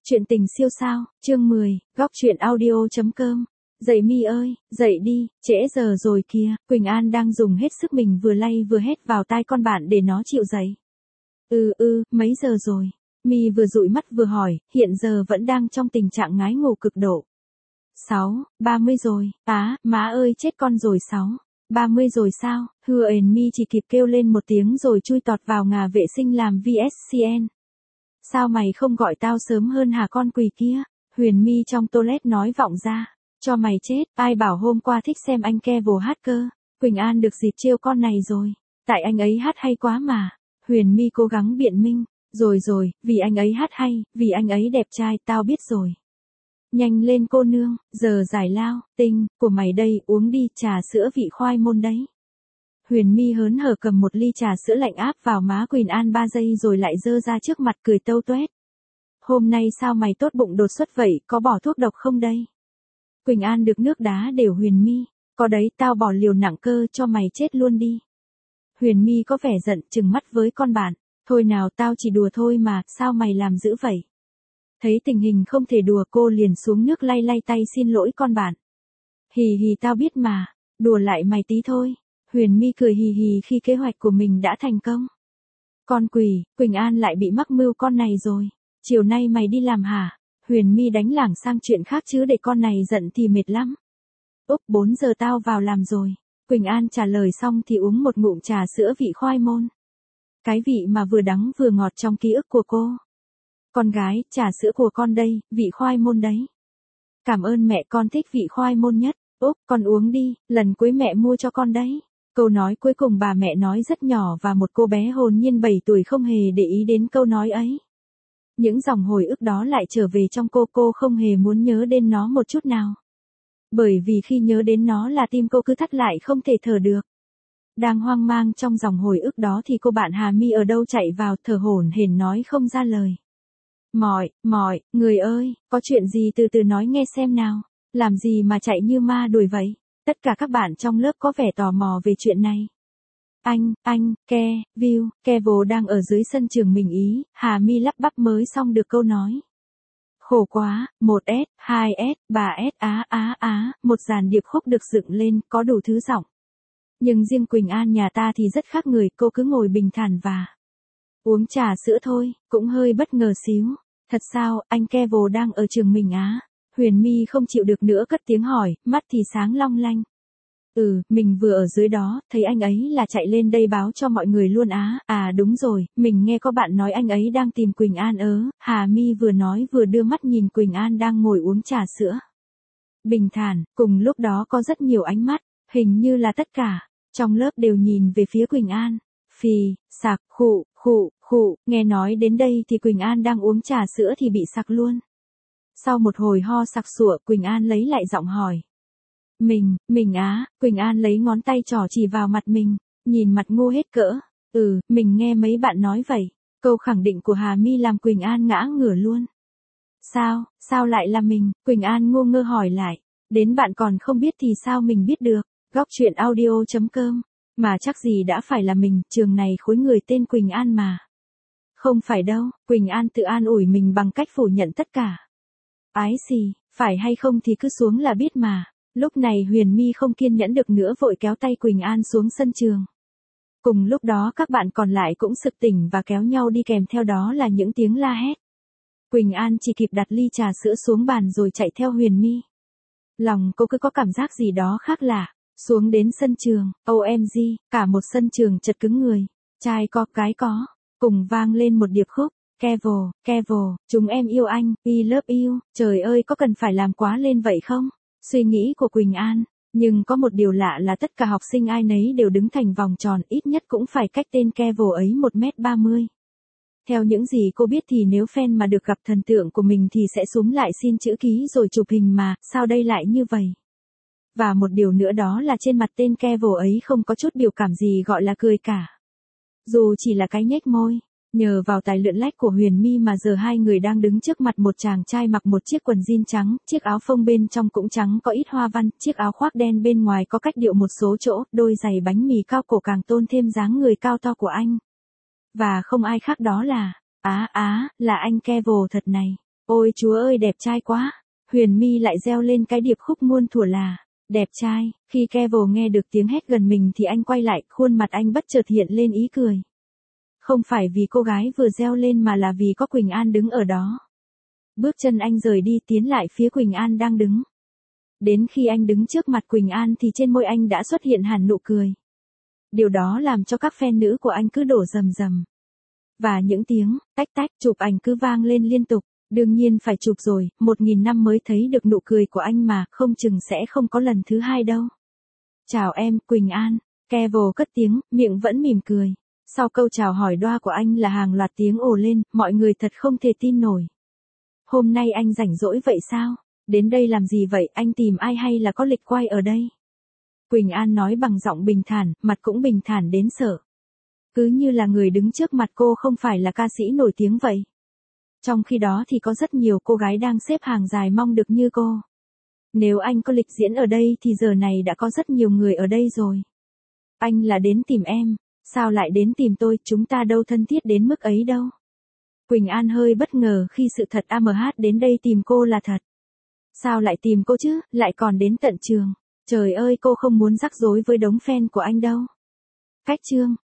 Chuyện tình siêu sao, chương 10, góc chuyện audio.com. Dậy Mi ơi, dậy đi, trễ giờ rồi kìa. Quỳnh An đang dùng hết sức mình vừa lay vừa hét vào tai con bạn để nó chịu dậy. Mấy giờ rồi? Mi vừa dụi mắt vừa hỏi, hiện giờ vẫn đang trong tình trạng ngái ngủ cực độ. 6:30 rồi, má ơi chết con rồi 6:30 rồi sao? Mi chỉ kịp kêu lên một tiếng rồi chui tọt vào nhà vệ sinh làm VSCN. Sao mày không gọi tao sớm hơn hả con quỷ kia? Huyền My trong toilet nói vọng ra. Cho mày chết, ai bảo hôm qua thích xem anh Kevo hát cơ. Quỳnh An được dịp trêu con này rồi. Tại anh ấy hát hay quá mà. Huyền My cố gắng biện minh. Rồi, vì anh ấy hát hay, vì anh ấy đẹp trai, tao biết rồi. Nhanh lên cô nương, giờ giải lao, tinh, của mày đây, uống đi, trà sữa vị khoai môn đấy. Huyền My hớn hở cầm một ly trà sữa lạnh áp vào má Quỳnh An 3 giây rồi lại giơ ra trước mặt cười tâu tuét. Hôm nay sao mày tốt bụng đột xuất vậy, có bỏ thuốc độc không đây? Quỳnh An được nước đá đều Huyền My, có đấy tao bỏ liều nặng cơ cho mày chết luôn đi. Huyền My có vẻ giận trừng mắt với con bạn, thôi nào tao chỉ đùa thôi mà, sao mày làm dữ vậy? Thấy tình hình không thể đùa cô liền xuống nước lay lay tay xin lỗi con bạn. Hì tao biết mà, đùa lại mày tí thôi. Huyền My cười hì khi kế hoạch của mình đã thành công. Con quỷ, Quỳnh An lại bị mắc mưu con này rồi. Chiều nay mày đi làm hả? Huyền My đánh lảng sang chuyện khác chứ để con này giận thì mệt lắm. 4 giờ tao vào làm rồi. Quỳnh An trả lời xong thì uống một ngụm trà sữa vị khoai môn. Cái vị mà vừa đắng vừa ngọt trong ký ức của cô. Con gái, trà sữa của con đây, vị khoai môn đấy. Cảm ơn mẹ, con thích vị khoai môn nhất. Con uống đi, lần cuối mẹ mua cho con đấy. Câu nói cuối cùng bà mẹ nói rất nhỏ và một cô bé hồn nhiên 7 tuổi không hề để ý đến câu nói ấy. Những dòng hồi ức đó lại trở về trong cô không hề muốn nhớ đến nó một chút nào. Bởi vì khi nhớ đến nó là tim cô cứ thắt lại không thể thở được. Đang hoang mang trong dòng hồi ức đó thì cô bạn Hà My ở đâu chạy vào thở hổn hển nói không ra lời. Mọi, người ơi, có chuyện gì từ từ nói nghe xem nào, làm gì mà chạy như ma đuổi vậy? Tất cả các bạn trong lớp có vẻ tò mò về chuyện này. Kevo đang ở dưới sân trường mình ý, Hà My lắp bắp mới xong được câu nói. Khổ quá, 1S, 2S, 3S một dàn điệp khúc được dựng lên, có đủ thứ giọng. Nhưng riêng Quỳnh An nhà ta thì rất khác người, cô cứ ngồi bình thản và uống trà sữa thôi, cũng hơi bất ngờ xíu. Thật sao, anh Kevo đang ở trường mình á? Huyền My không chịu được nữa cất tiếng hỏi, mắt thì sáng long lanh. Mình vừa ở dưới đó, thấy anh ấy là chạy lên đây báo cho mọi người luôn á. Đúng rồi, mình nghe có bạn nói anh ấy đang tìm Quỳnh An Hà My vừa nói vừa đưa mắt nhìn Quỳnh An đang ngồi uống trà sữa. Bình thản, cùng lúc đó có rất nhiều ánh mắt, hình như là tất cả, trong lớp đều nhìn về phía Quỳnh An. Phì, sặc, khụ, nghe nói đến đây thì Quỳnh An đang uống trà sữa thì bị sặc luôn. Sau một hồi ho sặc sụa, Quỳnh An lấy lại giọng hỏi. Mình á, Quỳnh An lấy ngón tay trỏ chỉ vào mặt mình, nhìn mặt ngu hết cỡ. Mình nghe mấy bạn nói vậy. Câu khẳng định của Hà My làm Quỳnh An ngã ngửa luôn. Sao lại là mình? Quỳnh An ngu ngơ hỏi lại. Đến bạn còn không biết thì sao mình biết được? Góc chuyện audio.com. Mà chắc gì đã phải là mình, trường này khối người tên Quỳnh An mà. Không phải đâu, Quỳnh An tự an ủi mình bằng cách phủ nhận tất cả. Ái xì, phải hay không thì cứ xuống là biết mà. Lúc này Huyền My không kiên nhẫn được nữa vội kéo tay Quỳnh An xuống sân trường. Cùng lúc đó các bạn còn lại cũng sực tỉnh và kéo nhau đi kèm theo đó là những tiếng la hét. Quỳnh An chỉ kịp đặt ly trà sữa xuống bàn rồi chạy theo Huyền My. Lòng cô cứ có cảm giác gì đó khác lạ. Xuống đến sân trường, OMG, cả một sân trường chật cứng người. Trai có, gái có. Cùng vang lên một điệp khúc. Kevo, chúng em yêu anh, we love you. Trời ơi có cần phải làm quá lên vậy không? Suy nghĩ của Quỳnh An. Nhưng có một điều lạ là tất cả học sinh ai nấy đều đứng thành vòng tròn, ít nhất cũng phải cách tên Kevo ấy 1m30. Theo những gì cô biết thì nếu fan mà được gặp thần tượng của mình thì sẽ súm lại xin chữ ký rồi chụp hình mà, sao đây lại như vậy? Và một điều nữa đó là trên mặt tên Kevo ấy không có chút biểu cảm gì gọi là cười cả. Dù chỉ là cái nhếch môi. Nhờ vào tài lượn lách của Huyền My mà giờ hai người đang đứng trước mặt một chàng trai mặc một chiếc quần jean trắng, chiếc áo phông bên trong cũng trắng có ít hoa văn, chiếc áo khoác đen bên ngoài có cách điệu một số chỗ, đôi giày bánh mì cao cổ càng tôn thêm dáng người cao to của anh. Và không ai khác đó là, là anh Kevo thật này. Ôi Chúa ơi đẹp trai quá. Huyền My lại reo lên cái điệp khúc muôn thuở là, đẹp trai. Khi Kevin nghe được tiếng hét gần mình thì anh quay lại, khuôn mặt anh bất chợt hiện lên ý cười. Không phải vì cô gái vừa reo lên mà là vì có Quỳnh An đứng ở đó. Bước chân anh rời đi tiến lại phía Quỳnh An đang đứng. Đến khi anh đứng trước mặt Quỳnh An thì trên môi anh đã xuất hiện hẳn nụ cười. Điều đó làm cho các fan nữ của anh cứ đổ rầm rầm. Và những tiếng tách tách chụp ảnh cứ vang lên liên tục. Đương nhiên phải chụp rồi, 1000 năm mới thấy được nụ cười của anh mà, không chừng sẽ không có lần thứ hai đâu. Chào em, Quỳnh An. Kevin cất tiếng, miệng vẫn mỉm cười. Sau câu chào hỏi đoa của anh là hàng loạt tiếng ồ lên, mọi người thật không thể tin nổi. Hôm nay anh rảnh rỗi vậy sao? Đến đây làm gì vậy, anh tìm ai hay là có lịch quay ở đây? Quỳnh An nói bằng giọng bình thản, mặt cũng bình thản đến sợ. Cứ như là người đứng trước mặt cô không phải là ca sĩ nổi tiếng vậy. Trong khi đó thì có rất nhiều cô gái đang xếp hàng dài mong được như cô. Nếu anh có lịch diễn ở đây thì giờ này đã có rất nhiều người ở đây rồi. Anh là đến tìm em, sao lại đến tìm tôi, chúng ta đâu thân thiết đến mức ấy đâu. Quỳnh An hơi bất ngờ khi sự thật AMH đến đây tìm cô là thật. Sao lại tìm cô chứ, lại còn đến tận trường. Trời ơi cô không muốn rắc rối với đống fan của anh đâu. Cách chương